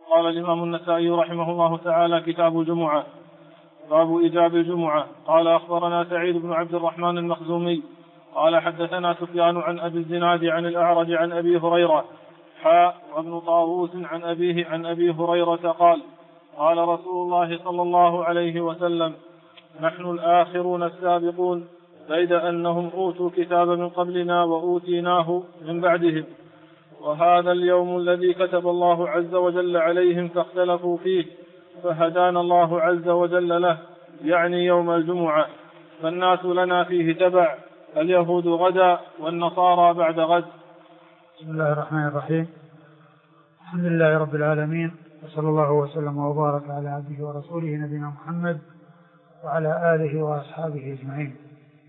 قال الإمام النسائي رحمه الله تعالى: كتاب الجمعة. باب إيجاب الجمعة. قال: أخبرنا سعيد بن عبد الرحمن المخزومي قال: حدثنا سفيان عن أبي الزناد عن الأعرج عن أبي هريرة وابن طاووس عن أبيه عن أبي هريرة قال: قال رسول الله صلى الله عليه وسلم: نحن الآخرون السابقون، بيد أنهم أوتوا الكتاب من قبلنا وأوتيناه من بعدهم، وهذا اليوم الذي كتب الله عز وجل عليهم فاختلفوا فيه، فهدانا الله عز وجل له، يعني يوم الجمعة، فالناس لنا فيه تبع، اليهود غدا والنصارى بعد غد. بسم الله الرحمن الرحيم. الحمد لله رب العالمين، وصلى الله وسلم وبارك على عبده ورسوله نبينا محمد وعلى آله وأصحابه أجمعين.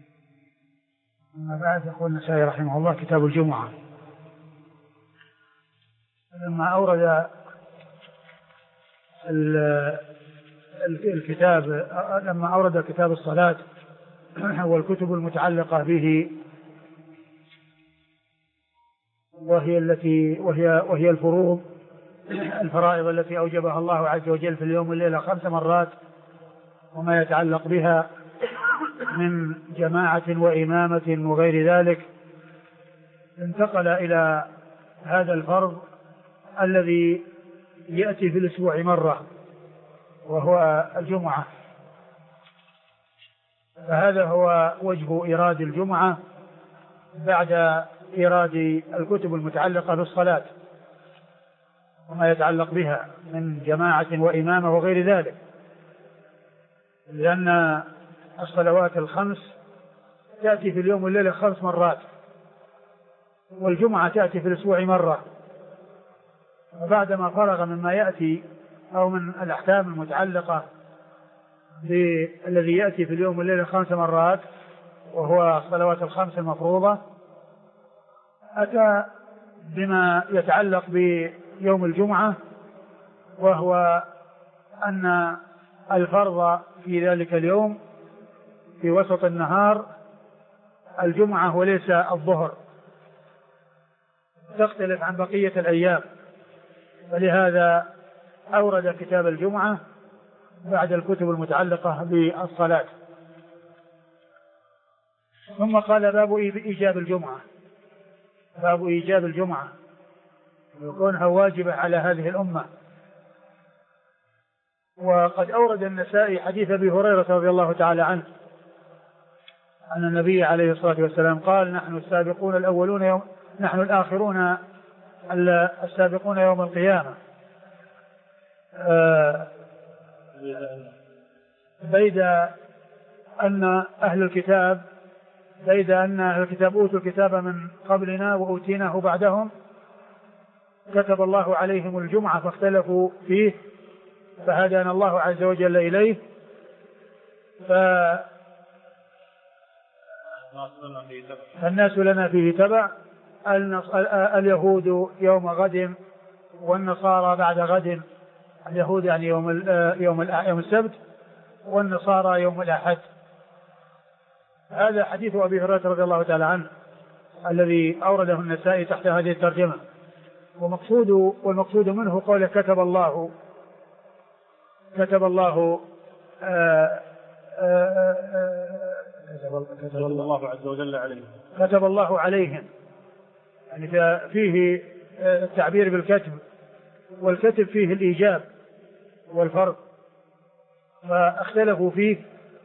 أما بعد، يقول النسائي رحمه الله: كتاب الجمعة. لما أورد لما أورد كتاب الصلاة والكتب المتعلقة به، وهي الفرائض التي أوجبها الله عز وجل في اليوم والليلة 5 مرات، وما يتعلق بها من جماعة وإمامة وغير ذلك، انتقل إلى هذا الفرض الذي يأتي في الأسبوع مرة، وهو الجمعة. فهذا هو وجه إيراد الجمعة بعد إيراد الكتب المتعلقة بالصلاة وما يتعلق بها من جماعة وإمامة وغير ذلك، لأن الصلوات ال5 تأتي في اليوم والليلة 5 مرات، والجمعة تأتي في الأسبوع مرة. وبعدما فرغ مما يأتي أو من الأحكام المتعلقة بالذي يأتي في اليوم والليلة 5 مرات، وهو الصلوات ال5 المفروضة، أتى بما يتعلق بيوم الجمعة، وهو أن الفرض في ذلك اليوم في وسط النهار الجمعة وليس الظهر، تختلف عن بقية الأيام، فلهذا أورد كتاب الجمعة بعد الكتب المتعلقة بالصلاة. ثم قال: باب إيجاب الجمعة. باب إيجاب الجمعة ويكونها واجبة على هذه الأمة. وقد أورد النسائي حديث أبي هريرة رضي الله تعالى عنه أن النبي عليه الصلاة والسلام قال: نحن السابقون الأولون نحن الآخرون السابقون يوم القيامة، بيد أن أهل الكتاب أوتوا الكتاب من قبلنا وأوتيناه بعدهم، كتب الله عليهم الجمعة فاختلفوا فيه، فهدانا الله عز وجل إليه، فالناس لنا فيه تبع، اليهود يوم غد والنصارى بعد غد. اليهود يعني يوم السبت، والنصارى يوم الأحد. هذا حديث أبي هريرة رضي الله تعالى عنه الذي أورده النسائي تحت هذه الترجمة. والمقصود منه قوله: كتب الله عز وجل عليهم. كتب الله عليهم، يعني فيه التعبير بالكتب، والكتب فيه الإيجاب والفرض، فاختلفوا فيه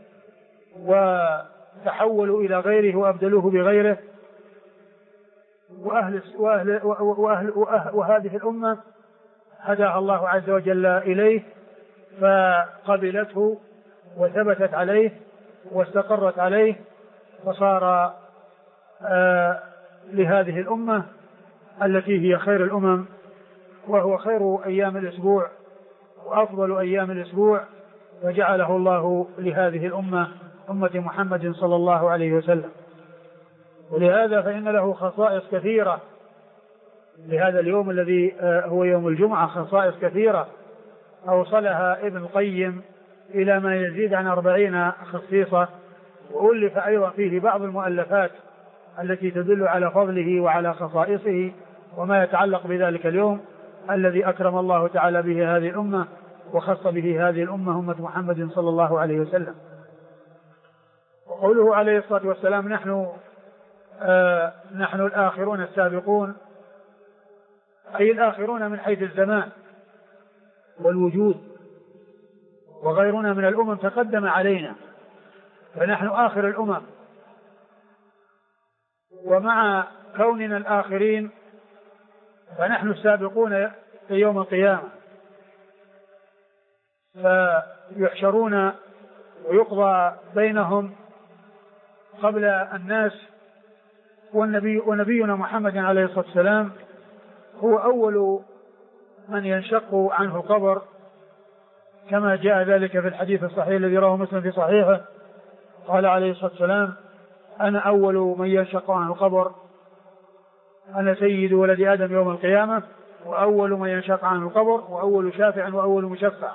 وتحولوا إلى غيره وأبدلوه بغيره. وهذه الأمة هداها الله عز وجل إليه، فقبلته وثبتت عليه واستقرت عليه، فصار لهذه الأمة التي هي خير الأمم، وهو خير أيام الأسبوع وأفضل أيام الأسبوع، وجعله الله لهذه الأمة، أمة محمد صلى الله عليه وسلم. ولهذا فإن له خصائص كثيرة لهذا اليوم الذي هو يوم الجمعة، خصائص كثيرة أوصلها ابن القيم إلى ما يزيد عن 40 خصيصة، وألف أيضا فيه بعض المؤلفات التي تدل على فضله وعلى خصائصه وما يتعلق بذلك اليوم. الذي أكرم الله تعالى به هذه الأمة وخص به هذه الأمة أمة محمد صلى الله عليه وسلم. وقوله عليه الصلاة والسلام نحن الآخرون السابقون، أي الآخرون من حيث الزمان والوجود، وغيرنا من الأمم تقدم علينا، فنحن آخر الأمم. ومع كوننا الآخرين فنحن السابقون في يوم القيامة، فيحشرون ويقضى بينهم قبل الناس. ونبينا محمد عليه الصلاة والسلام هو أول من ينشق عنه القبر، كما جاء ذلك في الحديث الصحيح الذي رواه مسلم في صحيحه، قال عليه الصلاة والسلام: أنا أول من ينشق عنه القبر، أنا سيد ولد آدم يوم القيامة، وأول من ينشق عنه القبر، وأول شافع وأول مشفع.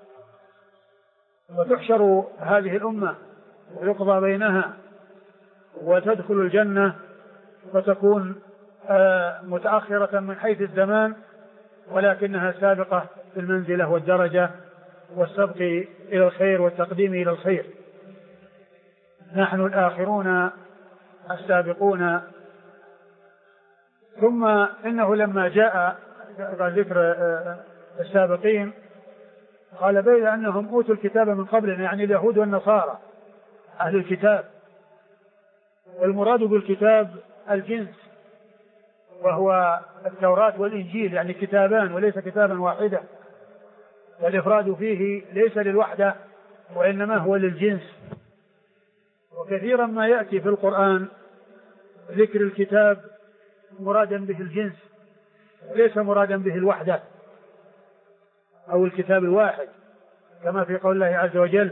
وتحشر هذه الأمة ويقضى بينها وتدخل الجنة، فتكون متأخرة من حيث الزمان، ولكنها سابقة في المنزلة والدرجة والسبق إلى الخير والتقديم إلى الخير. نحن الآخرون السابقون. ثم إنه لما جاء ذكر السابقين قال: بين أنهم أوتوا الكتاب من قبلنا، يعني اليهود والنصارى أهل الكتاب. والمراد بالكتاب الجنس، وهو التوراة والإنجيل، يعني كتابان وليس كتابا واحدا، والإفراد فيه ليس للوحدة وإنما هو للجنس. وكثيرا ما يأتي في القرآن ذكر الكتاب مرادا به الجنس ليس مرادا به الوحدة أو الكتاب الواحد، كما في قول الله عز وجل: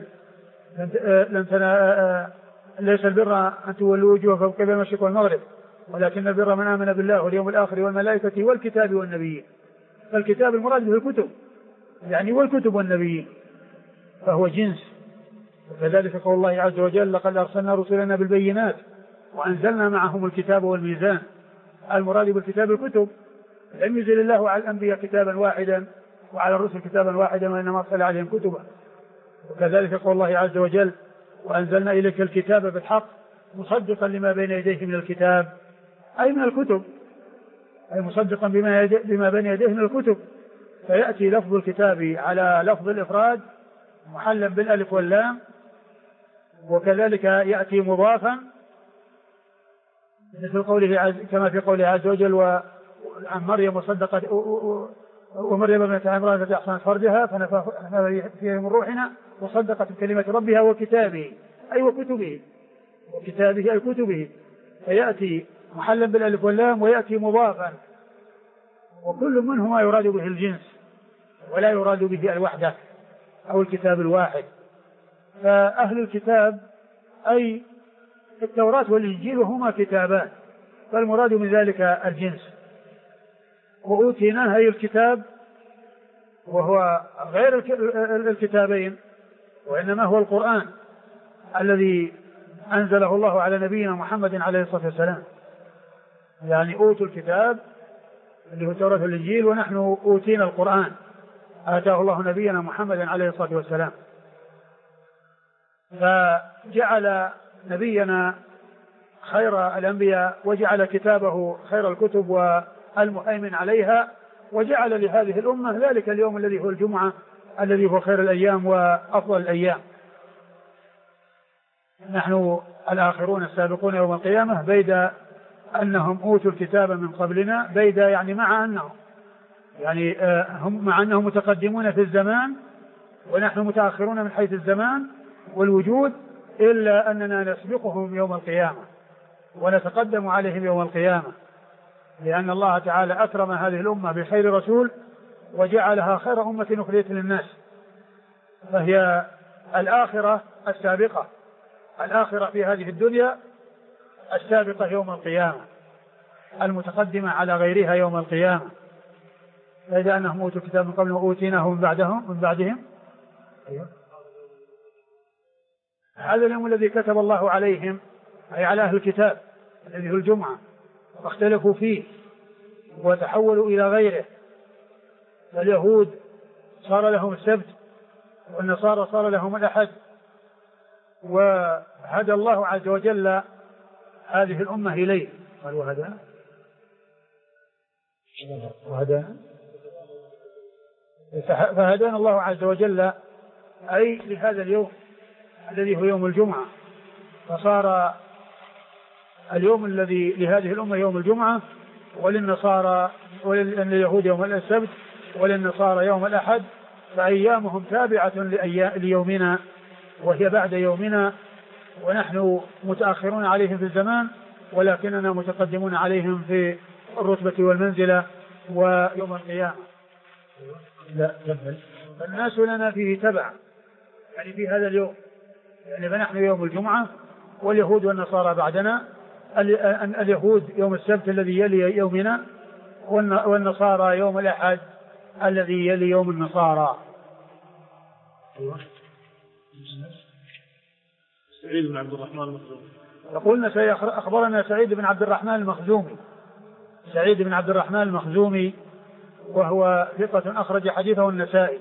ليس البر أن تولوا وجوهكم قبل المشرق والمغرب ولكن البر من آمن بالله واليوم الآخر والملائكة والكتاب والنبيين. فالكتاب المراد به الكتب، يعني والكتب والنبيين، فهو جنس. وكذلك قول الله عز وجل: لقد أرسلنا رسلنا بالبينات وأنزلنا معهم الكتاب والميزان. المراد بالكتاب الكتب، لم ينزل الله على الأنبياء كتابا واحدا وعلى الرسل كتابا واحدا، وإنما أرسل عليهم كتبا. وكذلك قول الله عز وجل: وأنزلنا إليك الكتاب بالحق مصدقا لما بين يديه من الكتاب، أي من الكتب، أي مصدقا بما بين يديه من الكتب. فيأتي لفظ الكتاب على لفظ الإفراد محلا بالألف واللام، وكذلك يأتي مضافا مثل قوله كما في قوله عز وجل: وعن مريم ومريم ابنة عمران التي أحصنت فرجها فنفخنا فيه من روحنا وصدقت بكلمة ربها وكتابه، أي وكتبه، وكتابه أي كتبه. فيأتي محلا بالألف واللام ويأتي مضافا، وكل منهما يراد به الجنس ولا يراد به الوحدة أو الكتاب الواحد. فأهل الكتاب أي التوراة والإنجيل وهما كتابان، فالمراد من ذلك الجنس. وأوتيناه أي الكتاب، وهو غير الكتابين، وإنما هو القرآن الذي أنزله الله على نبينا محمد عليه الصلاة والسلام. يعني أوتوا الكتاب اللي هو التوراة والإنجيل، ونحن أوتينا القرآن آتاه الله نبينا محمد عليه الصلاة والسلام. فجعل نبينا خير الأنبياء، وجعل كتابه خير الكتب والمؤمن عليها، وجعل لهذه الأمة ذلك اليوم الذي هو الجمعة الذي هو خير الأيام وأفضل الأيام. نحن الآخرون السابقون يوم القيامة، بيد أنهم أوتوا الكتاب من قبلنا، بيد يعني مع أنهم هم مع أنهم متقدمون في الزمان ونحن متأخرون من حيث الزمان والوجود، إلا أننا نسبقهم يوم القيامة ونتقدم عليهم يوم القيامة، لأن الله تعالى أكرم هذه الأمة بخير رسول وجعلها خير أمة أخرجت للناس، فهي الآخرة السابقة، الآخرة في هذه الدنيا السابقة يوم القيامة، المتقدمة على غيرها يوم القيامة. فإذا أنهم أوتوا الكتاب من قبل وأوتيناه من بعدهم هذا اليوم الذي كتب الله عليهم، أي على أهل الكتاب، الذي هو الجمعة، واختلفوا فيه وتحولوا إلى غيره، اليهود صار لهم السبت والنصارى صار لهم الأحد، وهدى الله عز وجل هذه الأمة إليه. قال فهدانا الله عز وجل أي لهذا اليوم الذي هو يوم الجمعة، فصار اليوم الذي لهذه الأمة يوم الجمعة، وللنصارى ولليهود يوم السبت، وللنصارى يوم الأحد، فأيامهم تابعة ليومنا وهي بعد يومنا، ونحن متأخرون عليهم في الزمان ولكننا متقدمون عليهم في الرتبة والمنزلة ويوم القيامة. الناس لنا فيه تبع، يعني في هذا اليوم، يعني فنحن يوم الجمعة واليهود والنصارى بعدنا، اليهود يوم السبت الذي يلي يومنا، والنصارى يوم الأحد الذي يلي يوم النصارى. سعيد بن عبد الرحمن المخزومي. يقولنا أخبرنا سعيد بن عبد الرحمن المخزومي. سعيد بن عبد الرحمن المخزومي وهو ثقة أخرج حديثه النسائي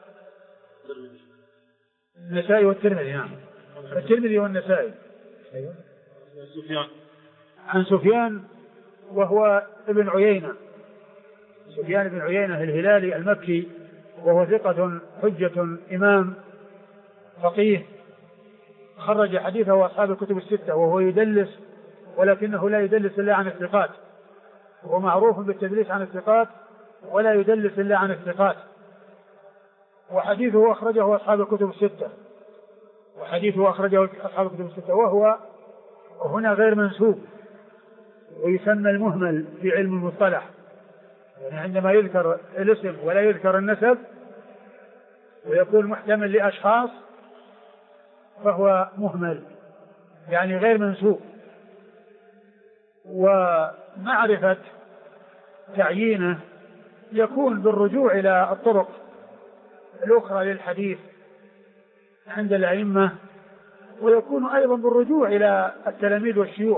والترمذي. نعم، الترمذي والنسائي. عن سفيان وهو ابن عيينة، سفيان بن عيينة الهلالي المكي، وهو ثقة حجة إمام فقيه، خرج حديثه أصحاب الكتب الستة، وهو يدلس ولكنه لا يدلس إلا عن الثقات، وهو معروف بالتدليس عن الثقات ولا يدلس إلا عن الثقات، وحديثه أخرجه أصحاب الكتب الستة، وهو هنا غير منسوب، ويسمى المهمل في علم المصطلح، يعني عندما يذكر الاسم ولا يذكر النسب ويكون محتمل لأشخاص فهو مهمل، يعني غير منسوب. ومعرفة تعيينه يكون بالرجوع إلى الطرق الأخرى للحديث عند الأئمة، ويكون أيضا بالرجوع إلى التلاميذ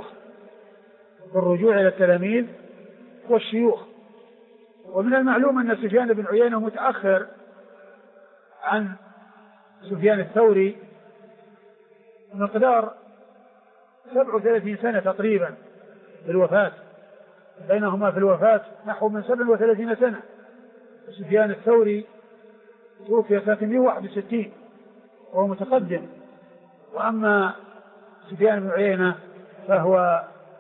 والشيوخ. ومن المعلوم أن سفيان بن عيينة متأخر عن سفيان الثوري مقدار 37 سنة تقريبا بالوفاة، بينهما في الوفاة نحو من 37 سنة. سفيان الثوري توفي سنة 161 وهو متقدم، وأما سفيان بن عيينة فهو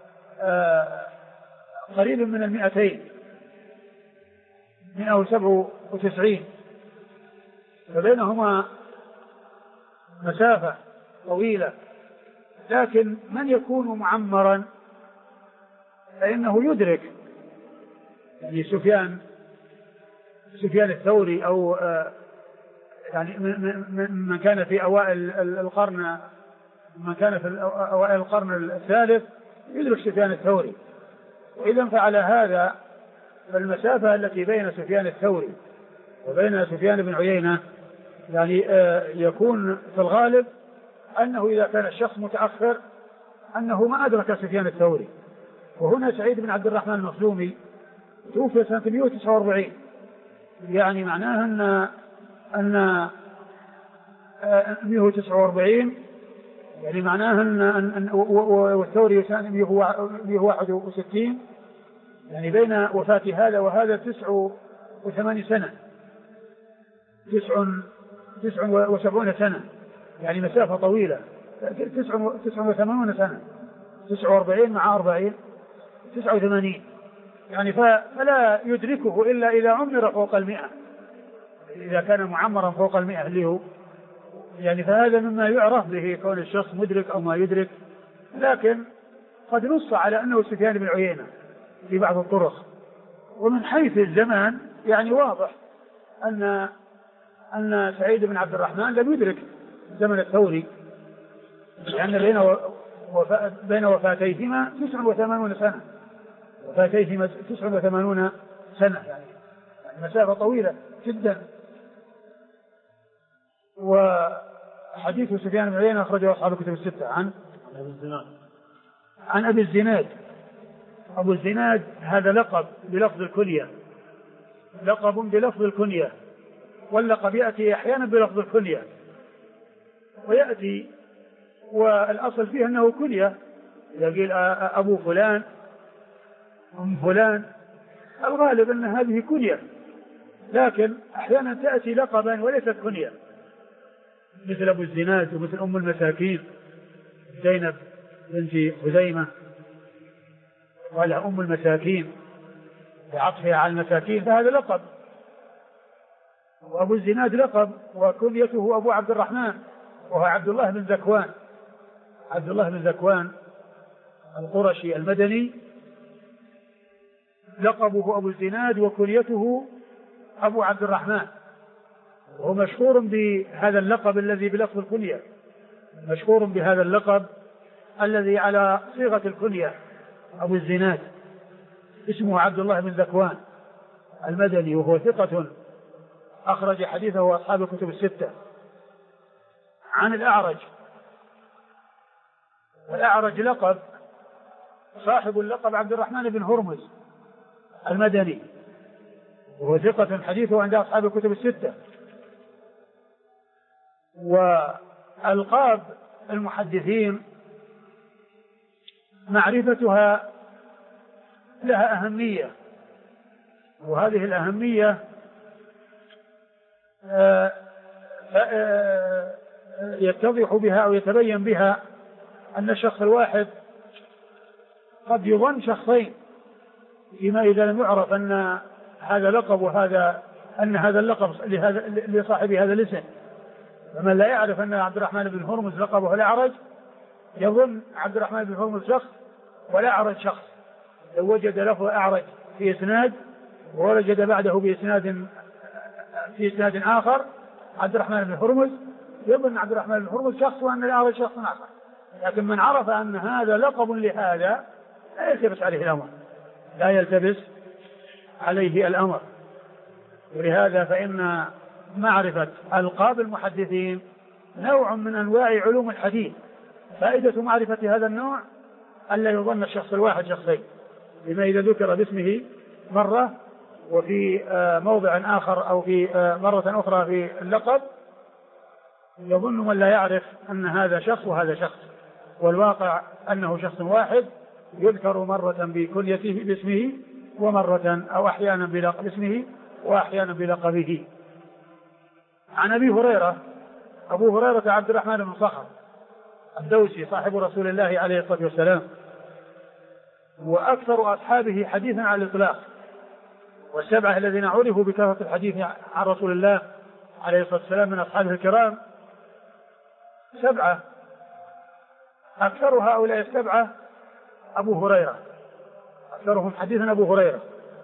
قريب من 197، فبينهما مسافة طويلة. لكن من يكون معمرا فإنه يدرك، يعني سفيان الثوري أو يعني من كان في أوائل القرن الثالث يدرك سفيان الثوري. وإذا فعل هذا فالمسافة التي بين سفيان الثوري وبين سفيان بن عيينة يعني يكون في الغالب أنه إذا كان الشخص متأخر أنه ما أدرك سفيان الثوري. وهنا سعيد بن عبد الرحمن المخزومي توفي سنة 149، يعني معناها أن 149 يعني معناها أن والثوري سنة 161، يعني بين وفاة هذا وهذا 89 سنة، 79 سنة، يعني مسافة طويلة. 89 سنة، 49 مع 40 89، يعني فلا يدركه إلا إذا عمر فوق 100، إذا كان معمرا فوق 100 اللي هو يعني، فهذا مما يعرف به كون الشخص مدرك أو ما يدرك. لكن قد نص على أنه سفيان بن عيينة في بعض الطرق. ومن حيث الزمان يعني واضح أن سعيد بن عبد الرحمن لم يدرك زمن الثوري، لأن بين وفاتيهما 89 سنة، وفاتيهما 89 سنة، يعني مسافة طويلة جدا. وحديث سفيان بن عيينة أخرجه أصحاب الكتب الستة عن أبي الزناد. أبو الزناد هذا لقب بلفظ الكلية، لقب بلفظ الكنية، واللقب يأتي أحيانا بلفظ الكنية ويأتي والأصل فيه أنه كنية، إذا قيل أبو فلان أم فلان الغالب أن هذه كنية، لكن أحيانا تأتي لقبا وليست كنية، مثل أبو الزناد ومثل أم المساكين زينب بنت خزيمة، ولا أم المساكين بعطفها على المساكين، فهذا لقب. وأبو الزناد لقب وكنيته أبو عبد الرحمن، وهو عبد الله بن ذكوان، عبد الله بن ذكوان القرشي المدني، لقبه أبو الزناد وكنيته أبو عبد الرحمن، وهو مشهور بهذا اللقب الذي بلفظ الكنية، مشهور بهذا اللقب الذي على صيغة الكنية أبو الزناد، اسمه عبد الله بن ذكوان المدني، وهو ثقة أخرج حديثه أصحاب الكتب الستة. عن الأعرج، والأعرج لقب، صاحب اللقب عبد الرحمن بن هرمز المدني، وهو ثقة حديثه عند أصحاب الكتب الستة. وألقاب المحدثين معرفتها لها أهمية، وهذه الأهمية يتضح بها أو يتبين بها أن الشخص الواحد قد يظن شخصين، فيما إذا لم يعرف أن هذا لقب وهذا، أن هذا اللقب لصاحب هذا الاسم. فمن لا يعرف أن عبد الرحمن بن هرمز لقبه الأعرج يظن عبد الرحمن بن هرمز شخص والأعرج شخص. لو وجد لفظ أعرج في إسناد ووجد بعده بإسناد في إسناد آخر عبد الرحمن بن هرمز، يظن عبد الرحمن بن هرمز شخص وأن الأعرج شخص آخر. لكن من عرف أن هذا لقب لهذا لا يلتبس عليه الأمر، لا يلتبس عليه الأمر. ولهذا فإن معرفة ألقاب المحدثين نوع من أنواع علوم الحديث. فائدة معرفة هذا النوع ألا يظن الشخص الواحد شخصين، لما إذا ذكر باسمه مرة وفي موضع آخر أو في مرة أخرى في اللقب يظن من لا يعرف أن هذا شخص وهذا شخص، والواقع أنه شخص واحد يذكر مرة بكنيته باسمه ومرة أو أحيانا باسمه وأحيانا بلقبه. عن أبي هريرة، أبو هريرة عبد الرحمن بن صخر الدوسي صاحب رسول الله عليه الصلاة والسلام، وأكثر أصحابه حديثا على الإطلاق، والسبعة الذين عرفوا بكثرة الحديث عن رسول الله عليه الصلاة والسلام من أصحابه الكرام سبعة، أكثر هؤلاء السبعة أبو هريرة، أكثرهم حديثا أبو هريرة.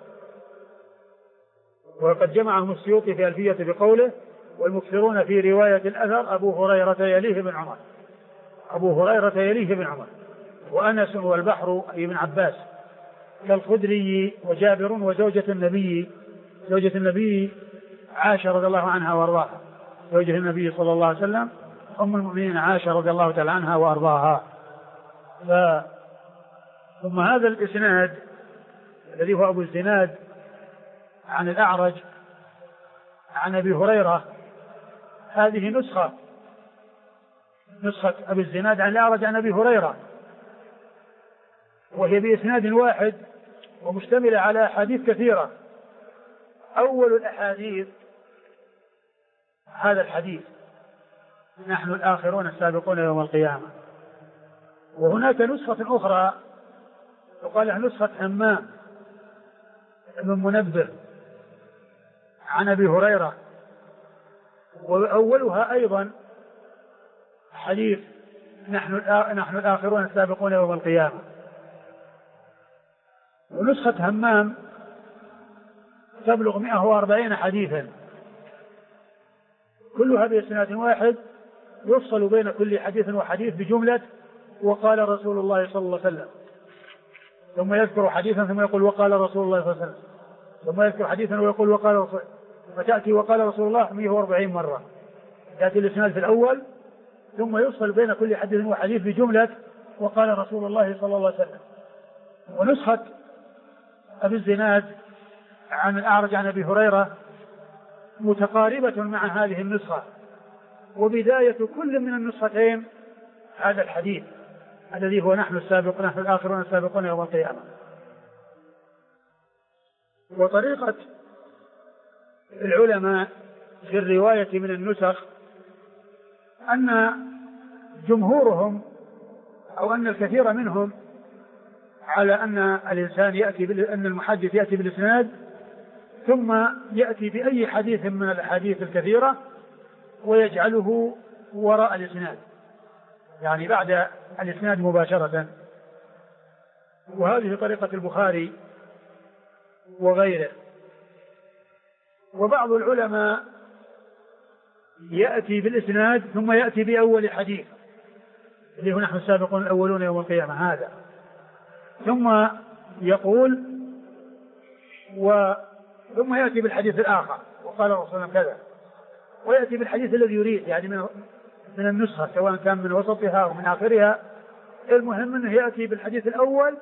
وقد جمعهم السيوطي في ألفية بقوله: والمكثرون في رواية الأثر أبو هريرة يليه بن عمر، أبو هريرة يليه بن عمر، وأنس والبحر أي ابن عباس، كالخدري وجابر وزوجة النبي، زوجة النبي عائشة رضي الله عنها وأرضاها، زوجة النبي صلى الله عليه وسلم أم المؤمنين عائشة رضي الله تعالى عنها وأرضاها. ثم هذا الإسناد الذي هو أبو الزناد عن الأعرج عن أبي هريرة، هذه نسخة أبي الزناد عن الأعرج عن أبي هريرة، وهي بإسناد واحد ومشتملة على أحاديث كثيرة. أول الأحاديث هذا الحديث: نحن الآخرون السابقون يوم القيامة. وهناك نسخة أخرى يقال لها نسخة همام بن منبه عن أبي هريرة، وأولها أيضا حديث نحن الآخرون السابقون يوم القيامة. ونسخة همام تبلغ 140 حديثا، كلها بإسناد واحد يفصل بين كل حديث وحديث بجملة وقال رسول الله صلى الله عليه وسلم، ثم يذكر حديثا ثم يقول وقال رسول الله صلى الله عليه وسلم، ثم يذكر حديثا ويقول وقال رسول الله، فتأتي وقال رسول الله 140 مرة، يأتي الإسناد في الأول ثم يفصل بين كل حديث وحديث بجملة وقال رسول الله صلى الله عليه وسلم. ونسخة أبي الزناد عن الأعرج عن أبي هريرة متقاربة مع هذه النسخة، وبداية كل من النسختين هذا الحديث الذي هو نحن السابقون نحن الآخرون السابقون يوم القيامة. وطريقة العلماء في الرواية من النسخ أن جمهورهم أو أن الكثير منهم على أن الإنسان أن المحدث يأتي بالإسناد ثم يأتي بأي حديث من الأحاديث الكثيرة ويجعله وراء الإسناد، يعني بعد الإسناد مباشرة. وهذه طريقة البخاري وغيره. وبعض العلماء يأتي بالإسناد ثم يأتي بأول حديث اللي هو نحن السابقون الأولون يوم القيامة هذا، ثم يقول ثم يأتي بالحديث الآخر وقال الرسول كذا، ويأتي بالحديث الذي يريد يعني من النسخة سواء كان من وسطها أو من آخرها، المهم أنه يأتي بالحديث الأول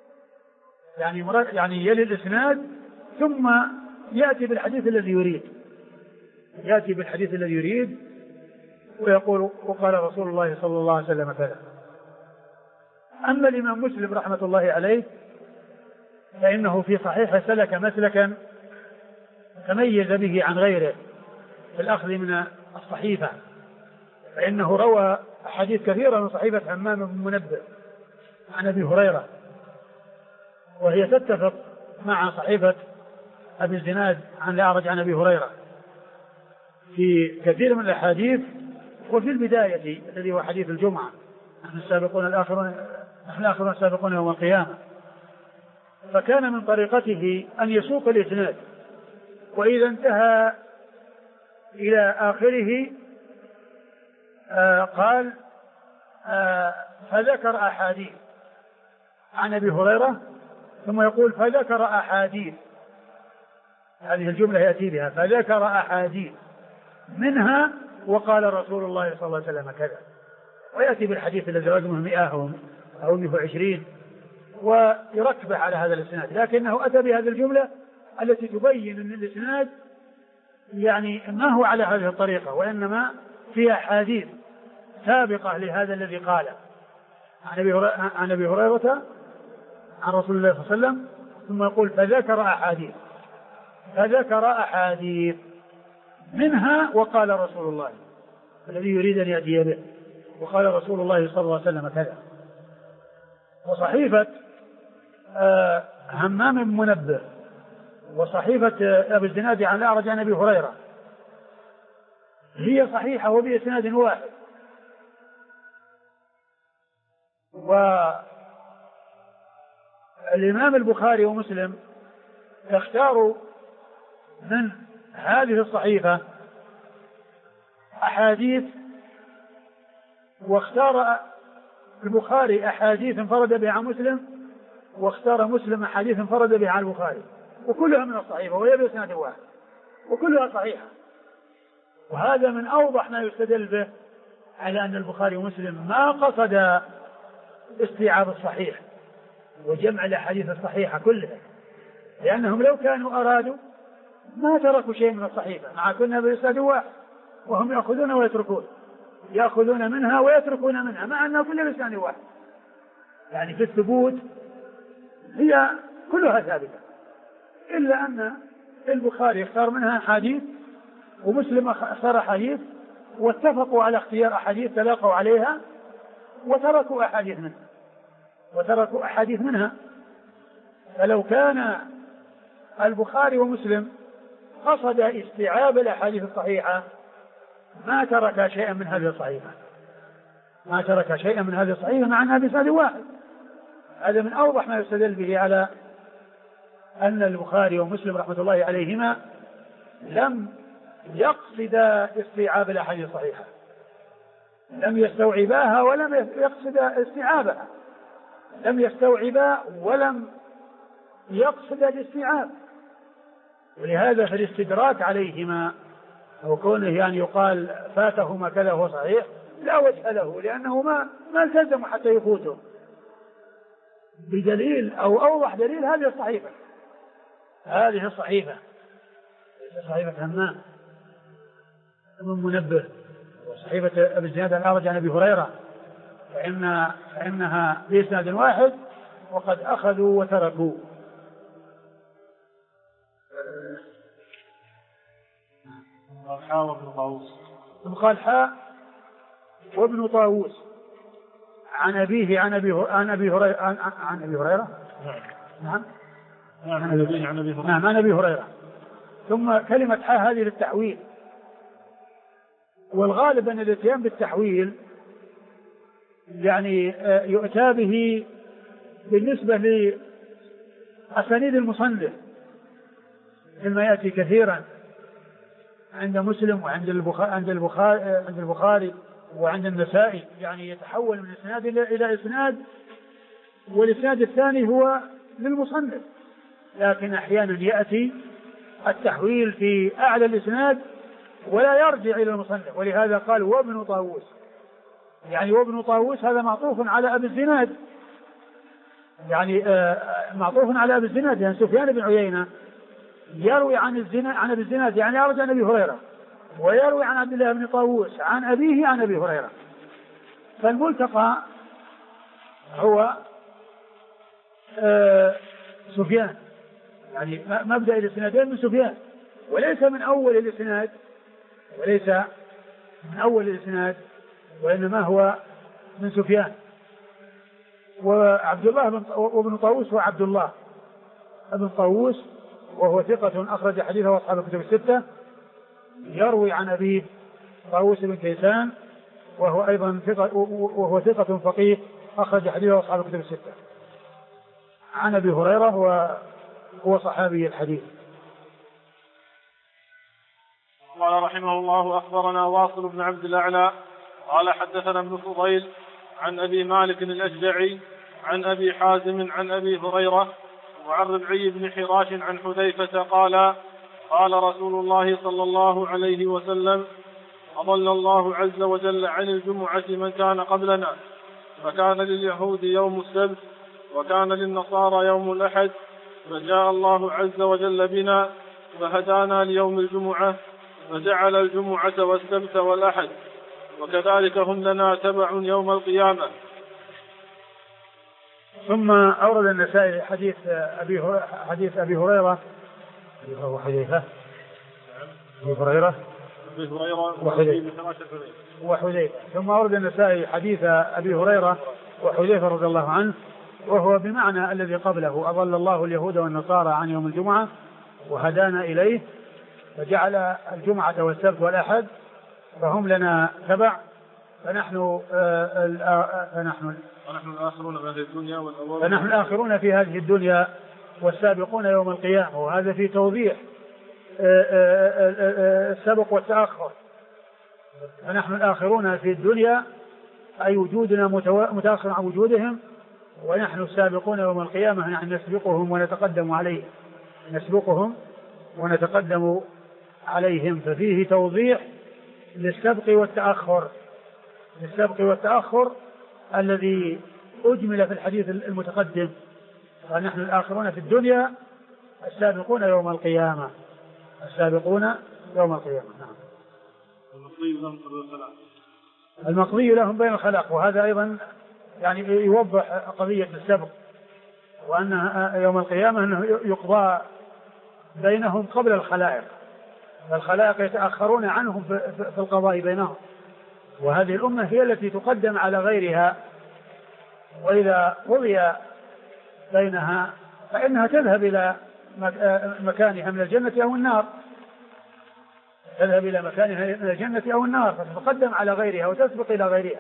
يعني يلي الإسناد ثم يأتي بالحديث الذي يريد ويقول وقال رسول الله صلى الله عليه وسلم كذا. أما الإمام مسلم رحمة الله عليه فإنه في صحيحه سلك مسلكا تميز به عن غيره في الأخذ من الصحيفة، فإنه روى أحاديث كثيرة من صحيفة همام بن منبه عن أبي هريرة، وهي تتفق مع صحيفة أبي الزناد عن الأعرج عن أبي هريرة في كثير من الأحاديث. وفي البداية الذي هو حديث الجمعة نحن الآخرون السابقون يوم القيامة، فكان من طريقته أن يسوق الإسناد، وإذا انتهى إلى آخره قال فذكر أحاديث عن أبي هريرة، ثم يقول فذكر أحاديث، هذه الجملة يأتي بها فذكر أحاديث منها وقال رسول الله صلى الله عليه وسلم كذا، ويأتي بالحديث الذي رقمه 100 أو 120 ويركبه على هذا الإسناد، لكنه أتى بهذه الجملة التي تبين أن الإسناد يعني ما هو على هذه الطريقة، وإنما فيها حديث سابقة لهذا الذي قاله عن أبي هريرة عن رسول الله صلى الله عليه وسلم، ثم يقول فذكر أحاديث منها وقال رسول الله الذي يريد أن يأتي به، وقال رسول الله صلى الله عليه وسلم كذا. وصحيفة همام بن منبه وصحيفة أبي الزناد عن الأعرج عن أبي هريرة هي صحيحة وبإسناد واحد، والإمام البخاري ومسلم اختاروا من هذه الصحيفة أحاديث، واختار البخاري أحاديث انفرد بها عن مسلم، واختار مسلم أحاديث انفرد بها عن البخاري، وكلها من الصحيفة وهي بإسناد واحد وكلها صحيحة. وهذا من أوضح ما يستدل به على أن البخاري ومسلم ما قصد استيعاب الصحيح وجمع الأحاديث الصحيحة كلها، لأنهم لو كانوا أرادوا ما تركوا شيء من الصحيفة مع كنا بإسناد واحد، وهم يأخذون ويتركون، يأخذون منها ويتركون منها مع أنه كلها بإسناد واحد، يعني في الثبوت هي كلها ثابتة، إلا أن البخاري اختار منها حديث ومسلم اختار حديث، واتفقوا على اختيار أحاديث تلاقوا عليها وتركوا أحاديث منها. فلو كان البخاري ومسلم قصد استيعاب الأحاديث الصحيحة ما ترك شيئا من هذه الصحيحة مع أنها بإسناد واحد. هذا من أوضح ما يستدل به على أن البخاري ومسلم رحمة الله عليهما لم يقصد استيعاب الأحاديث الصحيحة، لم يستوعباها ولم يقصد استيعابها، لم يستوعبا ولم يقصد الاستيعاب. ولهذا في الاستدراك عليهما أو كونه يعني يقال فاتهما كذا هو صحيح لا وجه له، لأنه ما التزم حتى يفوته بدليل أو أوضح دليل هذه الصحيفة هذه الصحيفة صحيفة همام بن منبه وصحيفة أبي الزناد الأعرج عن أبي هريرة فإنها بإسناد واحد وقد أخذوا وتركوا. قال حاء وابن طاووس عن أبيه عن أبي هريرة نعم عن أبي هريرة. ثم كلمة حاء هذه للتحويل، والغالب أن الاتيان بالتحويل يعني يؤتى به بالنسبة لأسانيد المصنف مما يأتي كثيرا عند مسلم وعند البخاري وعند النسائي، يعني يتحول من إسناد إلى إسناد، والإسناد الثاني هو للمصنف، لكن أحيانا يأتي التحويل في أعلى الإسناد ولا يرجع إلى المصنف، ولهذا قال وابن طاووس، يعني وابن طاووس هذا معطوف على أبي الزناد، يعني معطوف على أبي الزناد، يعني سفيان بن عيينة يروي عن أبي الزناد يعني يرجع عن أبي هريرة، ويروي عن عبد الله بن طاووس عن أبيه عن أبي هريرة، فالملتقى هو سفيان، يعني مبدأ الإسنادين من سفيان، وليس من أول الإسناد وإنما هو من سفيان. وعبد الله وابن طاووس هو عبد الله ابن طاووس، وهو ثقة أخرج حديثه أصحاب الكتب الستة، يروي عن أبيه طاووس بن كيسان، وهو ثقة فقيه أخرج حديثه أصحاب الكتب الستة، عن أبي هريرة وهو صحابي الحديث. قال رحمه الله أخبرنا واصل بن عبد الأعلى قال حدثنا ابن فضيل عن أبي مالك الأشجعي عن أبي حازم عن أبي هريرة وعن ربعي بن حراش عن حذيفة قال قال رسول الله صلى الله عليه وسلم أضل الله عز وجل عن الجمعة من كان قبلنا، فكان لليهود يوم السبت وكان للنصارى يوم الأحد، فجاء الله عز وجل بنا فهدانا ليوم الجمعة، فجعل الجمعة والسبت والأحد، وكذلك هم لنا تبع يوم القيامة. ثم أورد النسائي حديث أبي هريرة وحذيفة. ثم أورد النسائي حديث أبي هريرة وحذيفة رضي الله عنه، وهو بمعنى الذي قبله: أضل الله اليهود والنصارى عن يوم الجمعة وهدانا إليه، فجعل الجمعة والسبت والأحد فهم لنا تبع، فنحن الآخرون في هذه الدنيا والسابقون يوم القيامة. وهذا في توضيح السبق والتأخر، فنحن الآخرون في الدنيا أي وجودنا متأخر عن وجودهم، ونحن السابقون يوم القيامة نحن نسبقهم ونتقدم عليهم. ففيه توضيح للسبق والتأخر الذي أجمل في الحديث المتقدم، فنحن الآخرون في الدنيا السابقون يوم القيامة. نعم. المقضي لهم بين الخلائق، وهذا أيضا يعني يوضح قضية السبق، وأن يوم القيامة أنه يقضى بينهم قبل الخلائق، فالخلائق يتأخرون عنهم في القضاء بينهم، وهذه الأمة هي التي تقدم على غيرها، وإذا قضي بينها فإنها تذهب إلى مكانها من الجنة أو النار، فتتقدم على غيرها وتسبق إلى غيرها،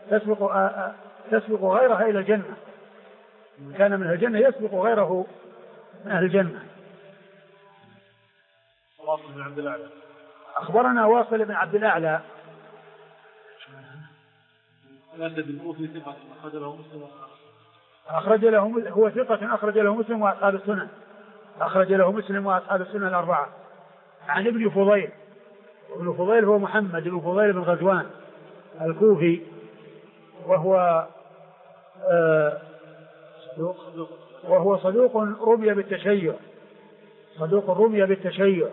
تسبق غيرها إلى الجنة، من كان من الجنة يسبق غيره من أهل الجنة. أخبرنا واصل بن عبد الأعلى هو ثقة أخرج له مسلم وأصحاب السنن الأربعة. عن ابن فضيل هو محمد بن فضيل بن غزوان الكوفي، وهو صدوق رمي بالتشيع، صدوق رمي بالتشيع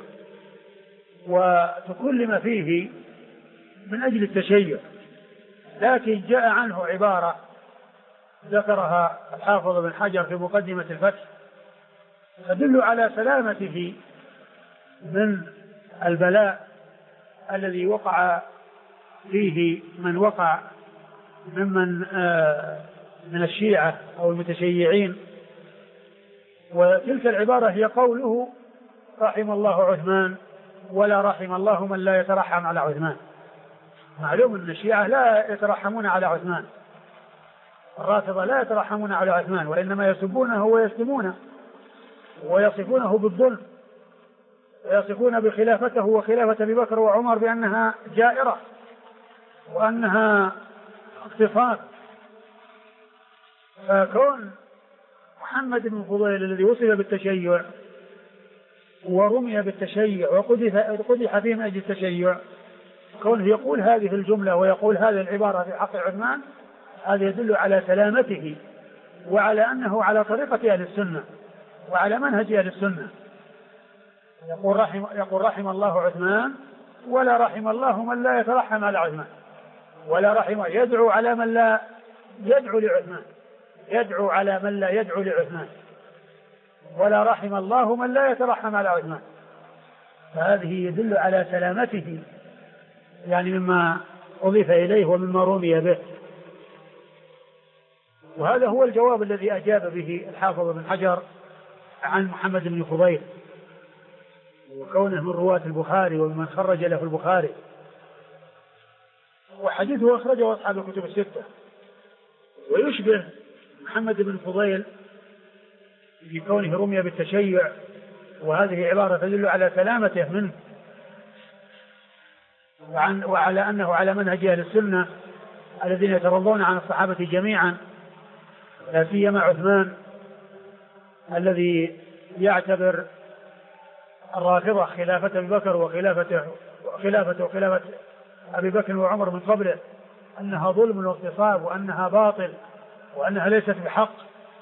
وتكلم فيه من أجل التشيع، لكن جاء عنه عبارة ذكرها الحافظ بن حجر في مقدمة الفتح تدل على سلامته من البلاء الذي وقع فيه من وقع من الشيعة أو المتشيعين. وتلك العبارة هي قوله رحم الله عثمان ولا رحم الله من لا يترحم على عثمان. معلوم أن الشيعة لا يترحمون على عثمان، الرافضة لا يترحمون على عثمان، وإنما يسبونه ويشتمونه ويصفونه بالظلم، ويصفون بخلافته وخلافة أبي بكر وعمر بأنها جائرة وأنها اغتصاب. فكون محمد بن فضيل الذي وصف بالتشيع ورمي بالتشيع وقدح فيه من أجل التشيع، كونه يقول هذه الجملة ويقول هذه العبارة في حق عثمان، هذا يدل على سلامته وعلى أنه على طريقة أهل السنة وعلى منهج أهل السنة. يقول رحم الله عثمان ولا رحم الله من لا يترحم على عثمان، ولا رحم يدعو على من لا يدعو لعثمان، يدعو على من لا يدعو لعثمان، ولا رحم الله من لا يترحم على عثمان. فهذه يدل على سلامته يعني مما أضيف إليه ومما رمي به. وهذا هو الجواب الذي أجاب به الحافظ بن حجر عن محمد بن فضيل، وكونه من رواة البخاري ومن خرج له البخاري، وحديثه أخرجه أصحاب الكتب الستة. ويشبه محمد بن فضيل في كونه رمي بالتشيع، وهذه عبارة تدل على سلامته منه وعلى أنه على منهج أهل السنة الذين يترضون عن الصحابة جميعا، لا سيما عثمان الذي يعتبر الرافضة خلافة أبي بكر وخلافة أبي بكر وعمر من قبله أنها ظلم واغتصاب وأنها باطل وأنها ليست بحق.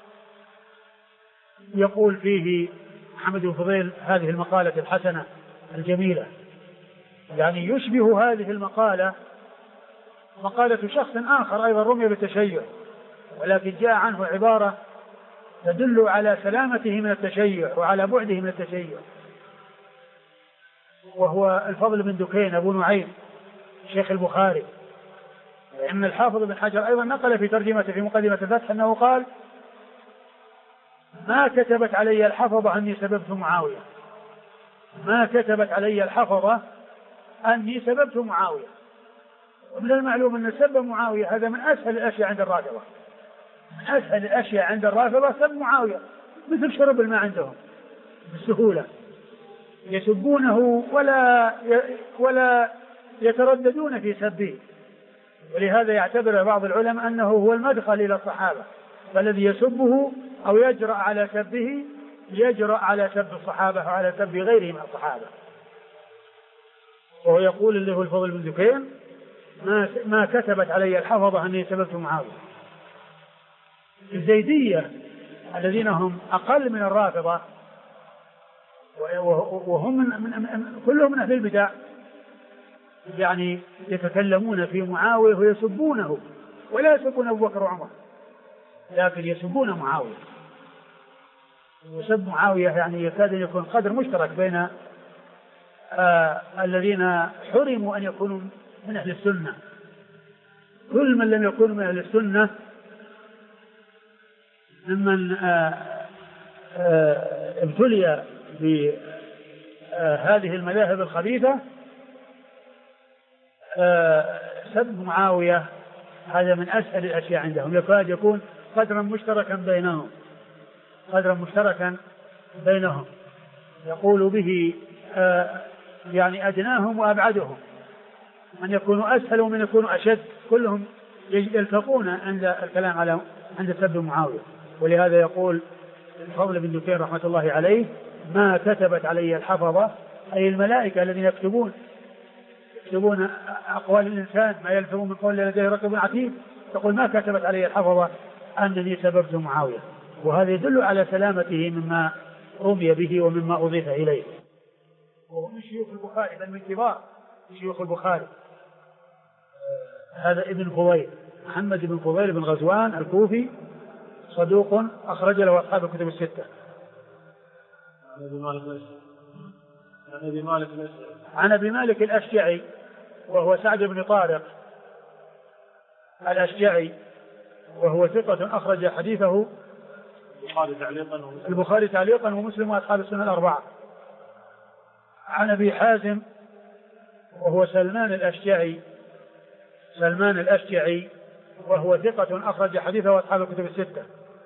يقول فيه محمد بن فضيل هذه المقالة الحسنة الجميلة، يعني يشبه هذه المقالة مقالة شخص آخر أيضا رمي بالتشيع، ولكن جاء عنه عبارة تدل على سلامته من التشيع وعلى بعده من التشيع، وهو الفضل بن دكين أبو نعيم شيخ البخاري. لأن الحافظ بن حجر أيضا نقل في ترجمته في مقدمة الفتح أنه قال ما كتبت علي الحفظة أني سببت معاوية، ما كتبت علي الحفظة أني سببت معاوية. ومن المعلوم أن سب معاوية هذا من أسهل الأشياء عند الرافضة، من أسهل الأشياء عند الرافضة سب معاوية، مثل شرب الماء عندهم بسهولة، يسبونه ولا يترددون في سبه. ولهذا يعتبر بعض العلماء أنه هو المدخل إلى الصحابة، فالذي يسبه أو يجرأ على سبه يجرأ على سب الصحابة وعلى سب غيرهم من الصحابة. وهو يقول اللي هو الفضل بن دكين ما كتبت علي الحفظة أني سببت معاوية. الزيدية الذين هم أقل من الرافضة وهم كلهم من أهل البدع، يعني يتكلمون في معاوية ويسبونه، ولا يسبون أبو بكر وعمر، لكن يسبون معاوية. وسب معاوية يعني يكاد أن يكون قدر مشترك بين الذين حرموا أن يكونوا من أهل السنة. كل من لم يكونوا من أهل السنة ممن ابتلي بهذه المذاهب الخبيثة سب معاوية هذا من أسهل الأشياء عندهم، يكاد يكون قدرا مشتركا بينهم يقول به يعني أدناهم وأبعدهم، من يكون أسهل ومن يكون أشد، كلهم يلتقون عند الكلام على عند سب معاوية. ولهذا يقول الفضل بن دكين رحمة الله عليه ما كتبت علي الحفظة، أي الملائكة الذين يكتبون أقوال الإنسان ما يلفظ من قول لديه رقيب عتيد، تقول ما كتبت علي الحفظة أنني سببت معاوية. وهذا يدل على سلامته مما رمي به ومما أضيف إليه. وهو من شيوخ البخاري بل من كبار شيوخ البخاري. هذا ابن فضيل محمد بن فضيل بن غزوان الكوفي صدوق أخرج له أصحاب الكتب الستة. عن أبي مالك الأشجعي وهو سعد بن طارق الأشجعي وهو ثقة أخرج حديثه البخاري تعليقا ومسلم وأصحاب السنة الأربعة. عن أبي حازم وهو سلمان الأشجعي وهو ثقة أخرج حديثه وأصحاب الكتب الستة.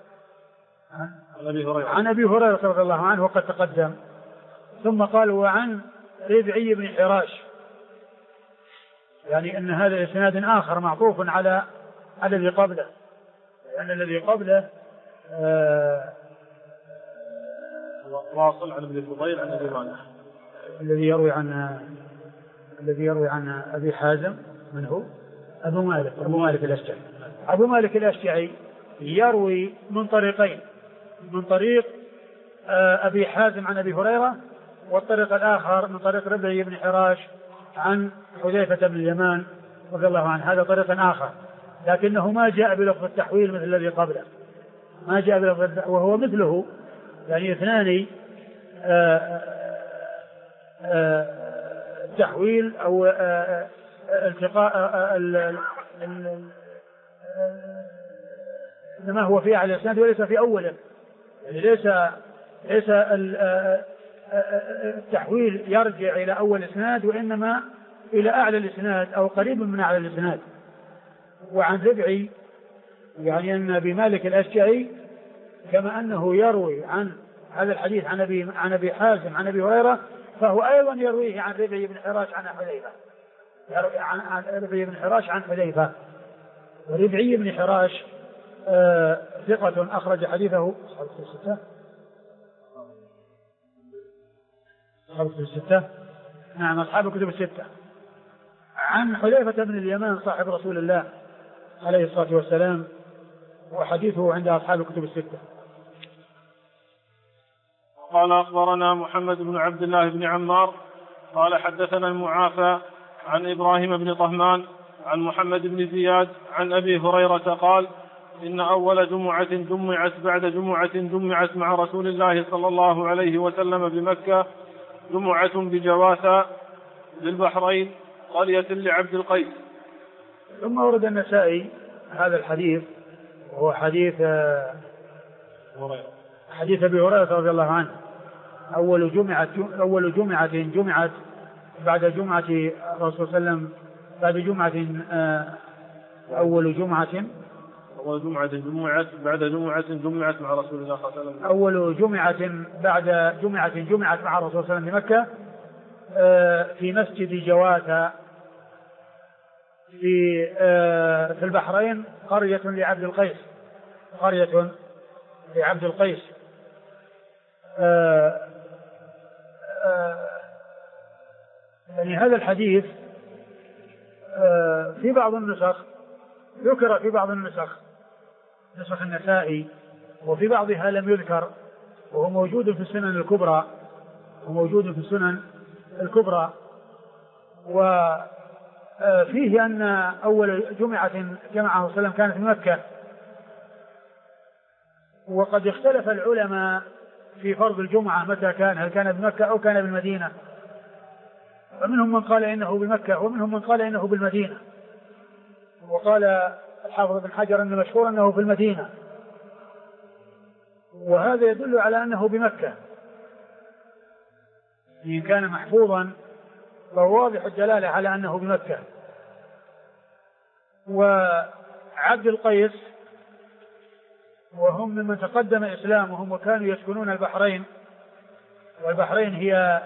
عن أبي هريرة رضي الله عنه وقد تقدم. ثم قال وعن ربعي بن حراش، يعني أن هذا إسناد آخر معطوف على الذي قبله، لأن الذي قبله واصل عن ابن فضيل عن أبي مالك الذي يروي عن أبي حازم من هو؟ أبو مالك الأشجعي. أبو مالك الأشجعي يروي من طريقين، من طريق أبي حازم عن أبي هريرة، والطريق الآخر من طريق ربعي بن حراش عن حذيفة بن اليمان رضي الله عنه. هذا طريق آخر لكنه ما جاء بلفظ التحويل مثل الذي قبله، ما جاء بلفظ وهو مثله، يعني اثنان تحويل أو التقاء إنما هو في أعلى الإسناد وليس في أوله، يعني ليس التحويل يرجع إلى أول إسناد وإنما إلى أعلى الإسناد أو قريب من أعلى الإسناد. وعن ربعي يعني أن أبي مالك الأشجعي كما أنه يروي عن هذا الحديث عن أبي حازم عن أبي هريرة، فهو أيضا يرويه عن ربعي بن حراش عن حذيفة، يروي عن ربعي بن حراش عن حذيفة. وربعي بن حراش ثقة أخرج حديثه أصحاب الكتب الستة. نعم أصحاب الكتب الستة. عن حذيفة بن اليمان صاحب رسول الله عليه الصلاة والسلام، وحديثه عند أصحاب الكتب الستة. قال أخبرنا محمد بن عبد الله بن عمار قال حدثنا المعافى عن إبراهيم بن طهمان عن محمد بن زياد عن أبي هريرة قال إن أول جمعة جمعت بعد جمعة جمعت مع رسول الله صلى الله عليه وسلم بمكة جمعة بجواثة للبحرين قرية لعبد القيس. ثم ورد النسائي هذا الحديث وهو حديث أبي هريرة رضي الله عنه. أول جمعة جمعت بعد جمعة الرسول صلى الله عليه وسلم بعد جمعة أول جمعة جمعت بعد جمعة جمعت مع رسول الله صلى الله عليه وسلم. أول جمعة بعد جمعة جمعت مع الرسول صلى الله عليه وسلم بمكة في مسجد جواثة في البحرين قرية لعبد القيس. يعني هذا الحديث في بعض النسخ ذكر في بعض النسخ نسخ النسائي وفي بعضها لم يذكر، وهو موجود في السنن الكبرى وفيه أن أول جمعة جمعه صلى الله عليه وسلم كانت في مكة. وقد اختلف العلماء في فرض الجمعة متى كان، هل كان بمكة أو كان بالمدينة، فمنهم من قال إنه بمكة ومنهم من قال إنه بالمدينة. وقال الحافظ ابن حجر أن المشهور أنه في المدينة، وهذا يدل على أنه بمكة، إن كان محفوظا فهو واضح الدلالة على أنه بمكة. وعبد القيس وهم ممن تقدم إسلامهم وكانوا يسكنون البحرين، والبحرين هي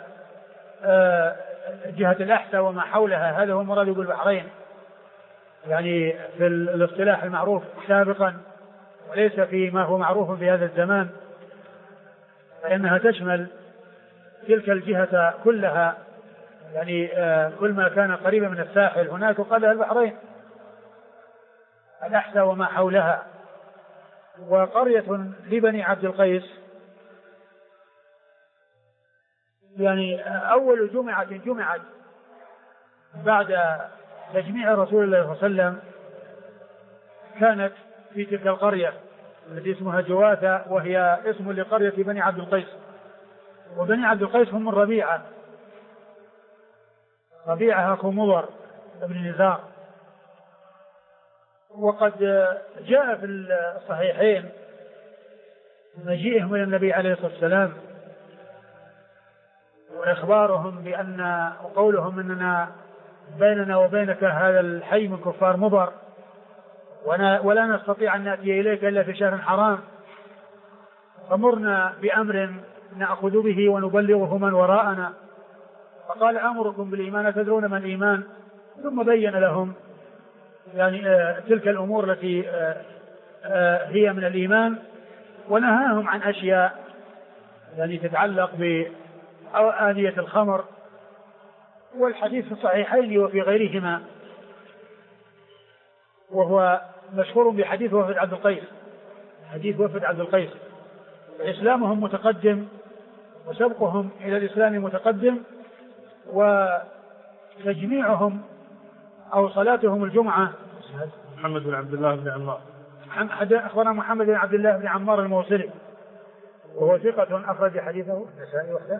جهة الأحساء وما حولها، هذا هو المراد بالبحرين يعني في الاصطلاح المعروف سابقا، وليس فيما هو معروف في هذا الزمان، فإنها تشمل تلك الجهة كلها، يعني كل ما كان قريبا من الساحل هناك قال البحرين الأحساء وما حولها. وقرية لبني عبد القيس يعني أول جمعة جمعت بعد تجميع رسول الله صلى الله عليه وسلم كانت في تلك القرية التي اسمها جواثة، وهي اسم لقرية بني عبد القيس. وبني عبد القيس هم من ربيعة أخو مضر بن نزار. وقد جاء في الصحيحين مجيئهم إلى النبي عليه الصلاة والسلام وإخبارهم بأن وقولهم أننا بيننا وبينك هذا الحي من كفار مضر، ولا نستطيع أن نأتي إليك إلا في شهر حرام، فمرنا بأمر نأخذ به ونبلغه من وراءنا. فقال أمركم بالإيمان تدرون ما الإيمان، ثم بين لهم يعني تلك الأمور التي هي من الإيمان، ونهاهم عن أشياء يعني تتعلق بآنية الخمر. والحديث في الصحيحين وفي غيرهما، وهو مشهور بحديث وفد عبد القيس. حديث وفد عبد القيس إسلامهم متقدم وسبقهم إلى الإسلام متقدم، وتجميعهم أو صلاتهم الجمعة. محمد بن عبد الله بن عمار. أخبرنا محمد بن عبد الله بن عمار الموصلي، وهو ثقة أخرج حديثه النسائي وحده.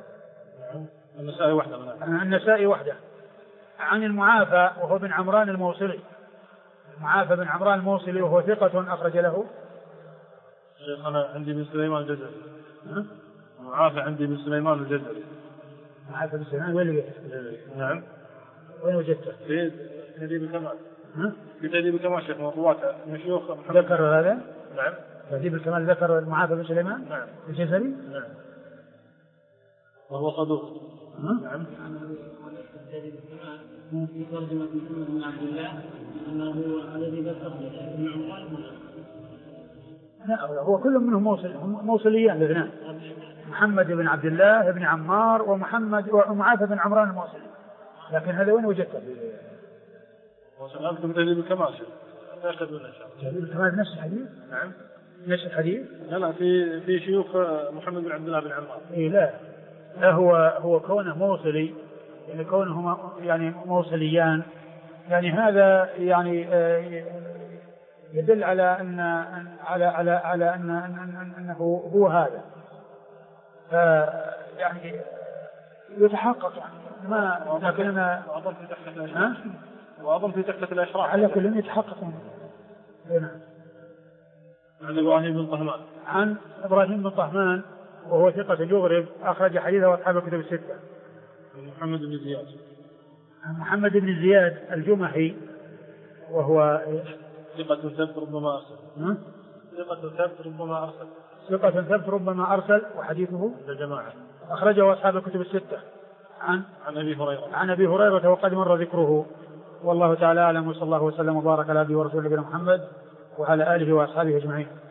النسائي وحده. عن المعافى وهو بن عمران الموصلي. المعافى بن عمران الموصلي وهو ثقة أخرج له. أنا عندي بن سليمان الجزري. المعافى عندي بن سليمان الجزري. معافى بن سليمان وين؟ نعم. وين وجدته؟ في تهذيب الكمال. في تهذيب الكمال شيخ مطوات من شيوخ ذكر هذا؟ نعم. تهذيب الكمال ذكر المعافى بن سليمان؟ نعم. الجزري؟ نعم. وهو صدوق. نعم. في ترجمة محمد بن عبد الله أنه هو الذي ذكر ابن عمران. لا، هو كل منهم موصليان الاثنان، محمد بن عبد الله بن عمار ومعافى بن عمران الموصلي. لكن هذا وين وجدته؟ وسألتم تهذيب الكمال شيخ. تهذيب الكمال نفس الحديث؟ نعم. نفس الحديث؟ لا في شيوخ محمد بن عبد الله بن عمار. إيه لا هو كونه موصلي، يعني كونهما يعني موصليان، يعني هذا يعني يدل على أن أنه هو هذا. يعني يتحقق يعني ما لكننا وأظن في تحت الأشراف على كل يتحقق. هنا عن إبراهيم بن طهمان. عن إبراهيم بن طهمان وهو ثقة يغرب أخرج حديثه أصحاب الكتب الستة. محمد بن زياد. محمد بن زياد الجمحي وهو ثقة ثبت ربما أرسل. ثقة ثبت ربما أرسل وحديثه لجماعة أخرجه أصحاب الكتب الستة. عن أبي هريرة وقد مر ذكره. والله تعالى أعلم، وصلى الله وسلم وبارك على أبي ورسوله نبينا محمد وعلى آله وأصحابه أجمعين.